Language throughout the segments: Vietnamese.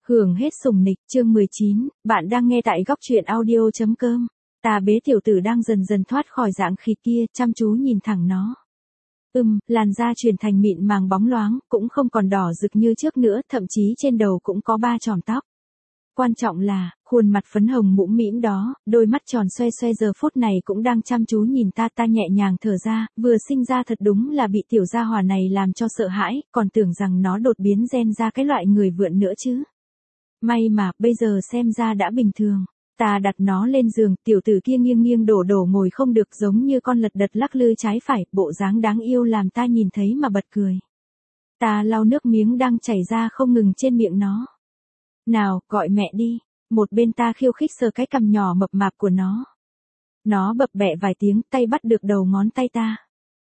Hưởng hết sủng nịch, chương 19, bạn đang nghe tại góc truyện audio.com. Ta bế tiểu tử đang dần dần thoát khỏi dạng khịt kia, chăm chú nhìn thẳng nó. Làn da chuyển thành mịn màng bóng loáng, cũng không còn đỏ rực như trước nữa, thậm chí trên đầu cũng có 3 chòm tóc. Quan trọng là, khuôn mặt phấn hồng mũm mĩm đó, đôi mắt tròn xoe xoe giờ phút này cũng đang chăm chú nhìn ta nhẹ nhàng thở ra, vừa sinh ra thật đúng là bị tiểu gia hỏa này làm cho sợ hãi, còn tưởng rằng nó đột biến gen ra cái loại người vượn nữa chứ. May mà, bây giờ xem ra đã bình thường. Ta đặt nó lên giường, tiểu tử kia nghiêng nghiêng đổ đổ ngồi không được giống như con lật đật lắc lư trái phải, bộ dáng đáng yêu làm ta nhìn thấy mà bật cười. Ta lau nước miếng đang chảy ra không ngừng trên miệng nó. Nào, gọi mẹ đi. Một bên ta khiêu khích sờ cái cằm nhỏ mập mạp của nó. Nó bập bẹ vài tiếng, tay bắt được đầu ngón tay ta.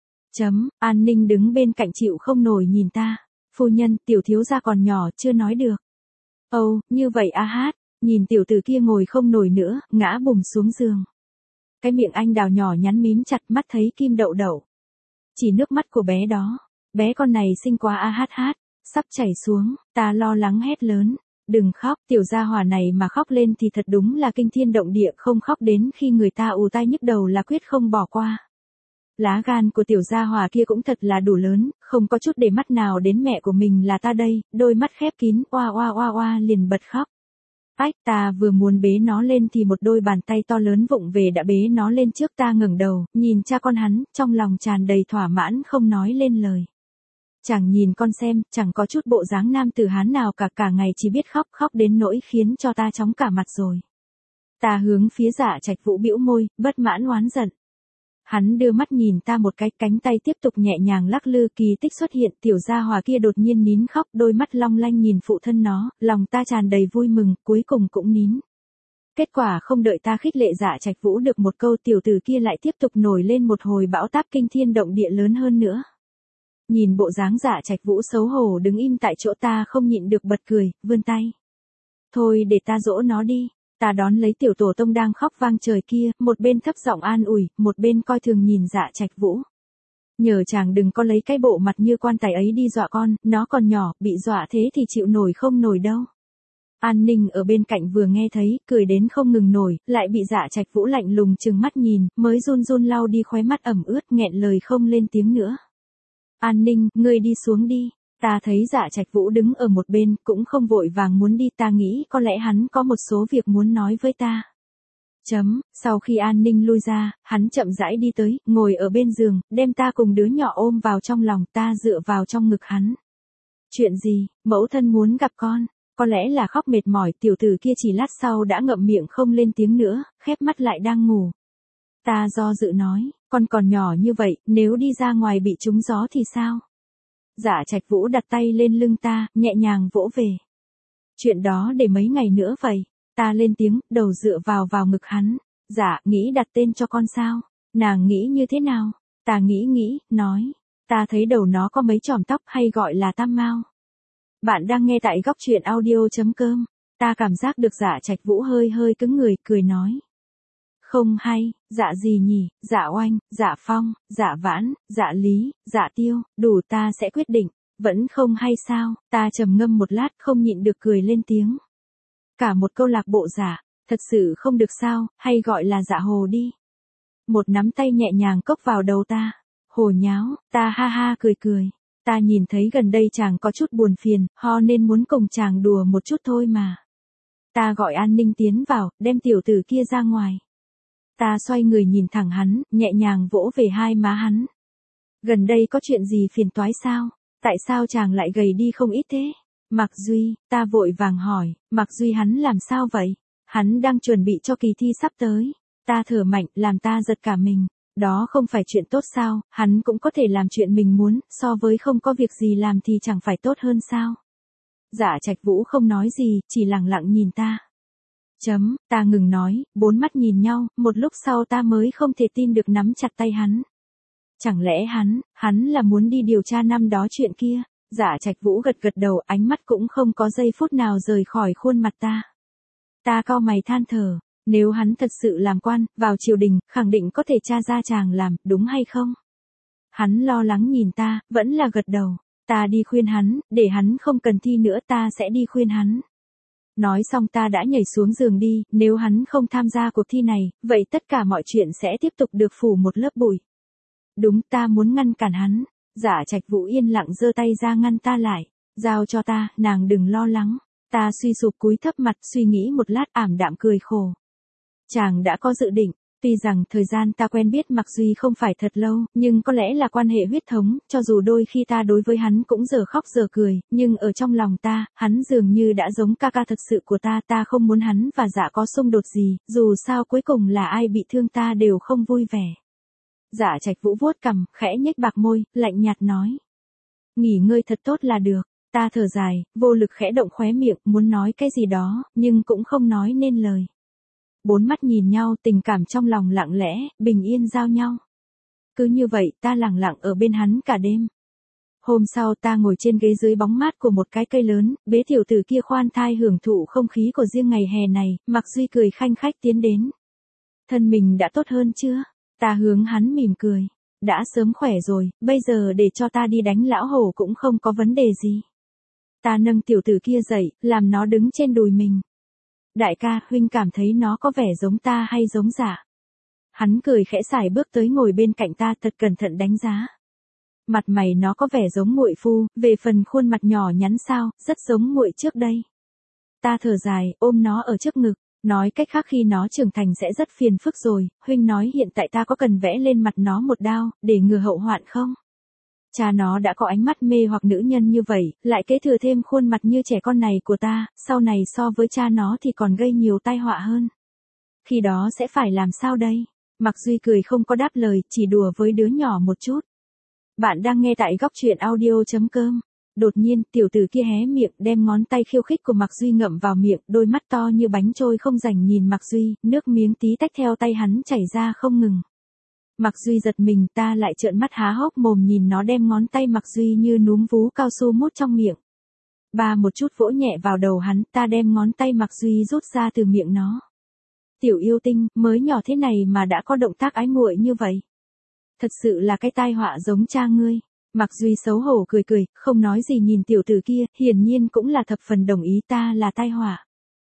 An Ninh đứng bên cạnh chịu không nổi nhìn ta. Phu nhân, tiểu thiếu gia còn nhỏ, chưa nói được. Như vậy a hát, nhìn tiểu tử kia ngồi không nổi nữa, ngã bùm xuống giường. Cái miệng anh đào nhỏ nhắn mím chặt, mắt thấy kim đậu đậu. Chỉ nước mắt của bé đó. Bé con này xinh quá a hát, sắp chảy xuống, ta lo lắng hét lớn. Đừng khóc, tiểu gia hỏa này mà khóc lên thì thật đúng là kinh thiên động địa, không khóc đến khi người ta ù tai nhức đầu là quyết không bỏ qua. Lá gan của tiểu gia hỏa kia cũng thật là đủ lớn, không có chút để mắt nào đến mẹ của mình là ta đây, đôi mắt khép kín, oa liền bật khóc. Ta vừa muốn bế nó lên thì một đôi bàn tay to lớn vụng về đã bế nó lên trước ta ngẩng đầu, nhìn cha con hắn, trong lòng tràn đầy thỏa mãn không nói lên lời. Chẳng nhìn con xem, chẳng có chút bộ dáng nam tử Hán nào cả ngày chỉ biết khóc đến nỗi khiến cho ta chóng cả mặt rồi. Ta hướng phía Dạ Trạch Vũ bĩu môi, bất mãn oán giận. Hắn đưa mắt nhìn ta một cái, cánh tay tiếp tục nhẹ nhàng lắc lư, kỳ tích xuất hiện, tiểu gia hỏa kia đột nhiên nín khóc, đôi mắt long lanh nhìn phụ thân nó, lòng ta tràn đầy vui mừng, cuối cùng cũng nín. Kết quả không đợi ta khích lệ Dạ Trạch Vũ được một câu, tiểu tử kia lại tiếp tục nổi lên một hồi bão táp kinh thiên động địa lớn hơn nữa. Nhìn bộ dáng Dạ Trạch Vũ xấu hổ đứng im tại chỗ, ta không nhịn được bật cười, vươn tay. Thôi để ta dỗ nó đi. Ta đón lấy tiểu tổ tông đang khóc vang trời kia, một bên thấp giọng an ủi, một bên coi thường nhìn Dạ Trạch Vũ. Nhờ chàng đừng có lấy cái bộ mặt như quan tài ấy đi dọa con, nó còn nhỏ, bị dọa thế thì chịu nổi không nổi đâu. An Ninh ở bên cạnh vừa nghe thấy, cười đến không ngừng nổi, lại bị Dạ Trạch Vũ lạnh lùng trừng mắt nhìn, mới run run lau đi khóe mắt ẩm ướt, nghẹn lời không lên tiếng nữa. An Ninh, ngươi đi xuống đi. Ta thấy Dạ Trạch Vũ đứng ở một bên, cũng không vội vàng muốn đi, ta nghĩ có lẽ hắn có một số việc muốn nói với ta. Sau khi An Ninh lui ra, hắn chậm rãi đi tới, ngồi ở bên giường, đem ta cùng đứa nhỏ ôm vào trong lòng, ta dựa vào trong ngực hắn. Chuyện gì, mẫu thân muốn gặp con, có lẽ là khóc mệt mỏi, tiểu tử kia chỉ lát sau đã ngậm miệng không lên tiếng nữa, khép mắt lại đang ngủ. Ta do dự nói, con còn nhỏ như vậy, nếu đi ra ngoài bị trúng gió thì sao? Dạ Trạch Vũ đặt tay lên lưng ta, nhẹ nhàng vỗ về. Chuyện đó để mấy ngày nữa vậy. Ta lên tiếng, đầu dựa vào ngực hắn. Dạ, nghĩ đặt tên cho con sao? Nàng nghĩ như thế nào? Ta nghĩ, nói. Ta thấy đầu nó có mấy chòm tóc hay gọi là tam mao. Bạn đang nghe tại góc truyện audio.com. Ta cảm giác được Dạ Trạch Vũ hơi cứng người, cười nói. Không hay, dạ gì nhỉ, Dạ Oanh, Dạ Phong, Dạ Vãn, Dạ Lý, Dạ Tiêu, đủ ta sẽ quyết định, vẫn không hay sao, ta trầm ngâm một lát không nhịn được cười lên tiếng. Cả một câu lạc bộ Dạ, thật sự không được sao, hay gọi là Dạ Hồ đi. Một nắm tay nhẹ nhàng cốc vào đầu ta, hồ nháo, ta ha ha cười. Ta nhìn thấy gần đây chàng có chút buồn phiền, ho nên muốn cùng chàng đùa một chút thôi mà. Ta gọi An Ninh tiến vào, đem tiểu tử kia ra ngoài. Ta xoay người nhìn thẳng hắn, nhẹ nhàng vỗ về hai má hắn. Gần đây có chuyện gì phiền toái sao? Tại sao chàng lại gầy đi không ít thế? Mạc Duy, ta vội vàng hỏi, Mạc Duy hắn làm sao vậy? Hắn đang chuẩn bị cho kỳ thi sắp tới. Ta thở mạnh, làm ta giật cả mình. Đó không phải chuyện tốt sao, hắn cũng có thể làm chuyện mình muốn, so với không có việc gì làm thì chẳng phải tốt hơn sao? Dạ Trạch Vũ không nói gì, chỉ lặng lặng nhìn ta. Ta ngừng nói, bốn mắt nhìn nhau, một lúc sau ta mới không thể tin được nắm chặt tay hắn. Chẳng lẽ hắn là muốn đi điều tra năm đó chuyện kia? Dạ Trạch Vũ gật đầu, ánh mắt cũng không có giây phút nào rời khỏi khuôn mặt ta. Ta cau mày than thở, nếu hắn thật sự làm quan, vào triều đình, khẳng định có thể tra ra chàng làm, đúng hay không? Hắn lo lắng nhìn ta, vẫn là gật đầu. Ta đi khuyên hắn, để hắn không cần thi nữa, ta sẽ đi khuyên hắn. Nói xong ta đã nhảy xuống giường đi, nếu hắn không tham gia cuộc thi này, vậy tất cả mọi chuyện sẽ tiếp tục được phủ một lớp bụi. Đúng, ta muốn ngăn cản hắn. Dạ Trạch Vũ yên lặng giơ tay ra ngăn ta lại. Giao cho ta, nàng đừng lo lắng. Ta suy sụp cúi thấp mặt suy nghĩ một lát ảm đạm cười khổ. Chàng đã có dự định. Tuy rằng thời gian ta quen biết Mạc Duy không phải thật lâu, nhưng có lẽ là quan hệ huyết thống, cho dù đôi khi ta đối với hắn cũng giờ khóc giờ cười, nhưng ở trong lòng ta, hắn dường như đã giống ca ca thật sự của ta không muốn hắn và Dạ có xung đột gì, dù sao cuối cùng là ai bị thương ta đều không vui vẻ. Dạ Trạch Vũ vuốt cằm, khẽ nhếch bạc môi, lạnh nhạt nói. Nghỉ ngơi thật tốt là được, ta thở dài, vô lực khẽ động khóe miệng, muốn nói cái gì đó, nhưng cũng không nói nên lời. Bốn mắt nhìn nhau, tình cảm trong lòng lặng lẽ, bình yên giao nhau. Cứ như vậy, ta lặng lặng ở bên hắn cả đêm. Hôm sau ta ngồi trên ghế dưới bóng mát của một cái cây lớn, bế tiểu tử kia khoan thai hưởng thụ không khí của riêng ngày hè này, Mạc Duy cười khanh khách tiến đến. Thân mình đã tốt hơn chưa? Ta hướng hắn mỉm cười. Đã sớm khỏe rồi, bây giờ để cho ta đi đánh lão hổ cũng không có vấn đề gì. Ta nâng tiểu tử kia dậy, làm nó đứng trên đùi mình. Đại ca, huynh cảm thấy nó có vẻ giống ta hay giống Dạ? Hắn cười khẽ sải bước tới ngồi bên cạnh ta thật cẩn thận đánh giá. Mặt mày nó có vẻ giống muội phu, về phần khuôn mặt nhỏ nhắn sao, rất giống muội trước đây. Ta thở dài, ôm nó ở trước ngực, nói cách khác khi nó trưởng thành sẽ rất phiền phức rồi, huynh nói hiện tại ta có cần vẽ lên mặt nó một đao, để ngừa hậu hoạn không? Cha nó đã có ánh mắt mê hoặc nữ nhân như vậy, lại kế thừa thêm khuôn mặt như trẻ con này của ta, sau này so với cha nó thì còn gây nhiều tai họa hơn. Khi đó sẽ phải làm sao đây? Mạc Duy cười không có đáp lời, chỉ đùa với đứa nhỏ một chút. Bạn đang nghe tại góc truyện audio.com. Đột nhiên, tiểu tử kia hé miệng, đem ngón tay khiêu khích của Mạc Duy ngậm vào miệng, đôi mắt to như bánh trôi không rảnh nhìn Mạc Duy, nước miếng tí tách theo tay hắn chảy ra không ngừng. Mạc Duy giật mình, ta lại trợn mắt há hốc mồm nhìn nó đem ngón tay Mạc Duy như núm vú cao su mút trong miệng. Ba một chút vỗ nhẹ vào đầu hắn, ta đem ngón tay Mạc Duy rút ra từ miệng nó. Tiểu yêu tinh, mới nhỏ thế này mà đã có động tác ái muội như vậy. Thật sự là cái tai họa giống cha ngươi. Mạc Duy xấu hổ cười cười, không nói gì nhìn tiểu tử kia, hiển nhiên cũng là thập phần đồng ý ta là tai họa.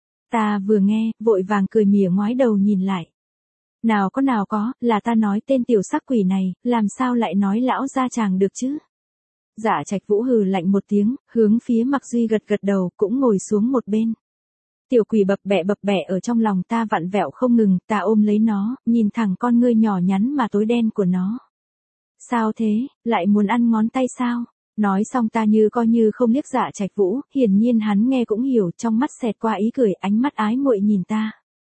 Ta vừa nghe, vội vàng cười mỉa ngoái đầu nhìn lại. Nào có, là ta nói tên tiểu sắc quỷ này, làm sao lại nói lão gia chàng được chứ? Dạ Trạch Vũ hừ lạnh một tiếng, hướng phía Mạc Duy gật gật đầu, cũng ngồi xuống một bên. Tiểu quỷ bập bẹ ở trong lòng ta vặn vẹo không ngừng, ta ôm lấy nó, nhìn thẳng con ngươi nhỏ nhắn mà tối đen của nó. Sao thế, lại muốn ăn ngón tay sao? Nói xong ta như coi như không liếc Dạ Trạch Vũ, hiển nhiên hắn nghe cũng hiểu, trong mắt xẹt qua ý cười, ánh mắt ái muội nhìn ta.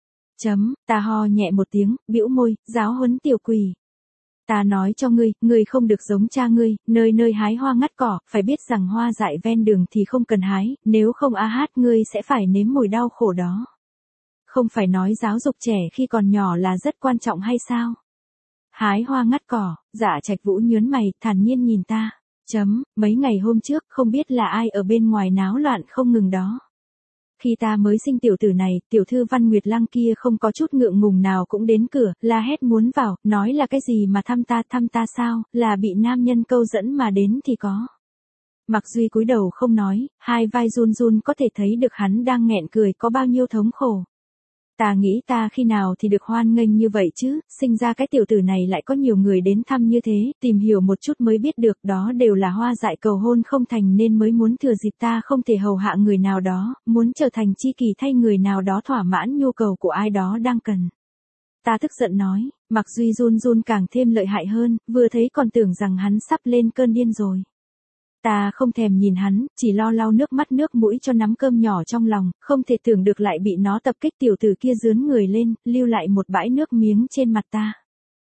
Ta ho nhẹ một tiếng, bĩu môi, giáo huấn tiểu quỷ. Ta nói cho ngươi không được giống cha ngươi, nơi nơi hái hoa ngắt cỏ, phải biết rằng hoa dại ven đường thì không cần hái, nếu không ngươi sẽ phải nếm mùi đau khổ đó. Không phải nói giáo dục trẻ khi còn nhỏ là rất quan trọng hay sao? Hái hoa ngắt cỏ, Dạ Trạch Vũ nhớn mày, thản nhiên nhìn ta. Mấy ngày hôm trước, không biết là ai ở bên ngoài náo loạn không ngừng đó. Khi ta mới sinh tiểu tử này, tiểu thư Văn Nguyệt Lăng kia không có chút ngượng ngùng nào cũng đến cửa, la hét muốn vào, nói là cái gì mà thăm ta sao, là bị nam nhân câu dẫn mà đến thì có. Mạc Duy cúi đầu không nói, hai vai run run có thể thấy được hắn đang nghẹn cười có bao nhiêu thống khổ. Ta nghĩ ta khi nào thì được hoan nghênh như vậy chứ, sinh ra cái tiểu tử này lại có nhiều người đến thăm như thế, tìm hiểu một chút mới biết được đó đều là hoa dại cầu hôn không thành nên mới muốn thừa dịp ta không thể hầu hạ người nào đó, muốn trở thành chi kỷ thay người nào đó thỏa mãn nhu cầu của ai đó đang cần. Ta tức giận nói, Mạc Duy run run càng thêm lợi hại hơn, vừa thấy còn tưởng rằng hắn sắp lên cơn điên rồi. Ta không thèm nhìn hắn, chỉ lo lau nước mắt nước mũi cho nắm cơm nhỏ trong lòng, không thể tưởng được lại bị nó tập kích tiểu tử kia dướn người lên, lưu lại một bãi nước miếng trên mặt ta.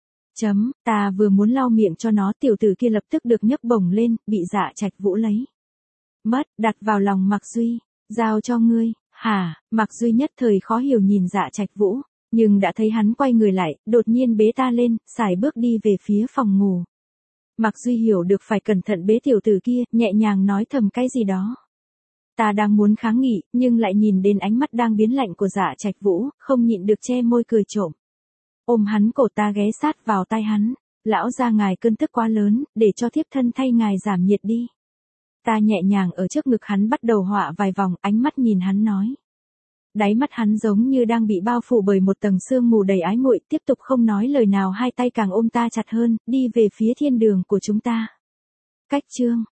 Ta vừa muốn lau miệng cho nó tiểu tử kia lập tức được nhấc bổng lên, bị Dạ Trạch Vũ lấy. Đặt vào lòng Mạc Duy, giao cho ngươi, hả, Mạc Duy nhất thời khó hiểu nhìn Dạ Trạch Vũ, nhưng đã thấy hắn quay người lại, đột nhiên bế ta lên, sải bước đi về phía phòng ngủ. Mạc Duy hiểu được phải cẩn thận bế tiểu tử kia, nhẹ nhàng nói thầm cái gì đó. Ta đang muốn kháng nghị, nhưng lại nhìn đến ánh mắt đang biến lạnh của Dạ Trạch Vũ, không nhịn được che môi cười trộm. Ôm hắn cổ ta ghé sát vào tai hắn, lão gia ngài cơn tức quá lớn, để cho thiếp thân thay ngài giảm nhiệt đi. Ta nhẹ nhàng ở trước ngực hắn bắt đầu họa vài vòng, ánh mắt nhìn hắn nói. Đáy mắt hắn giống như đang bị bao phủ bởi một tầng sương mù đầy ái muội, tiếp tục không nói lời nào, hai tay càng ôm ta chặt hơn, đi về phía thiên đường của chúng ta. Cách chương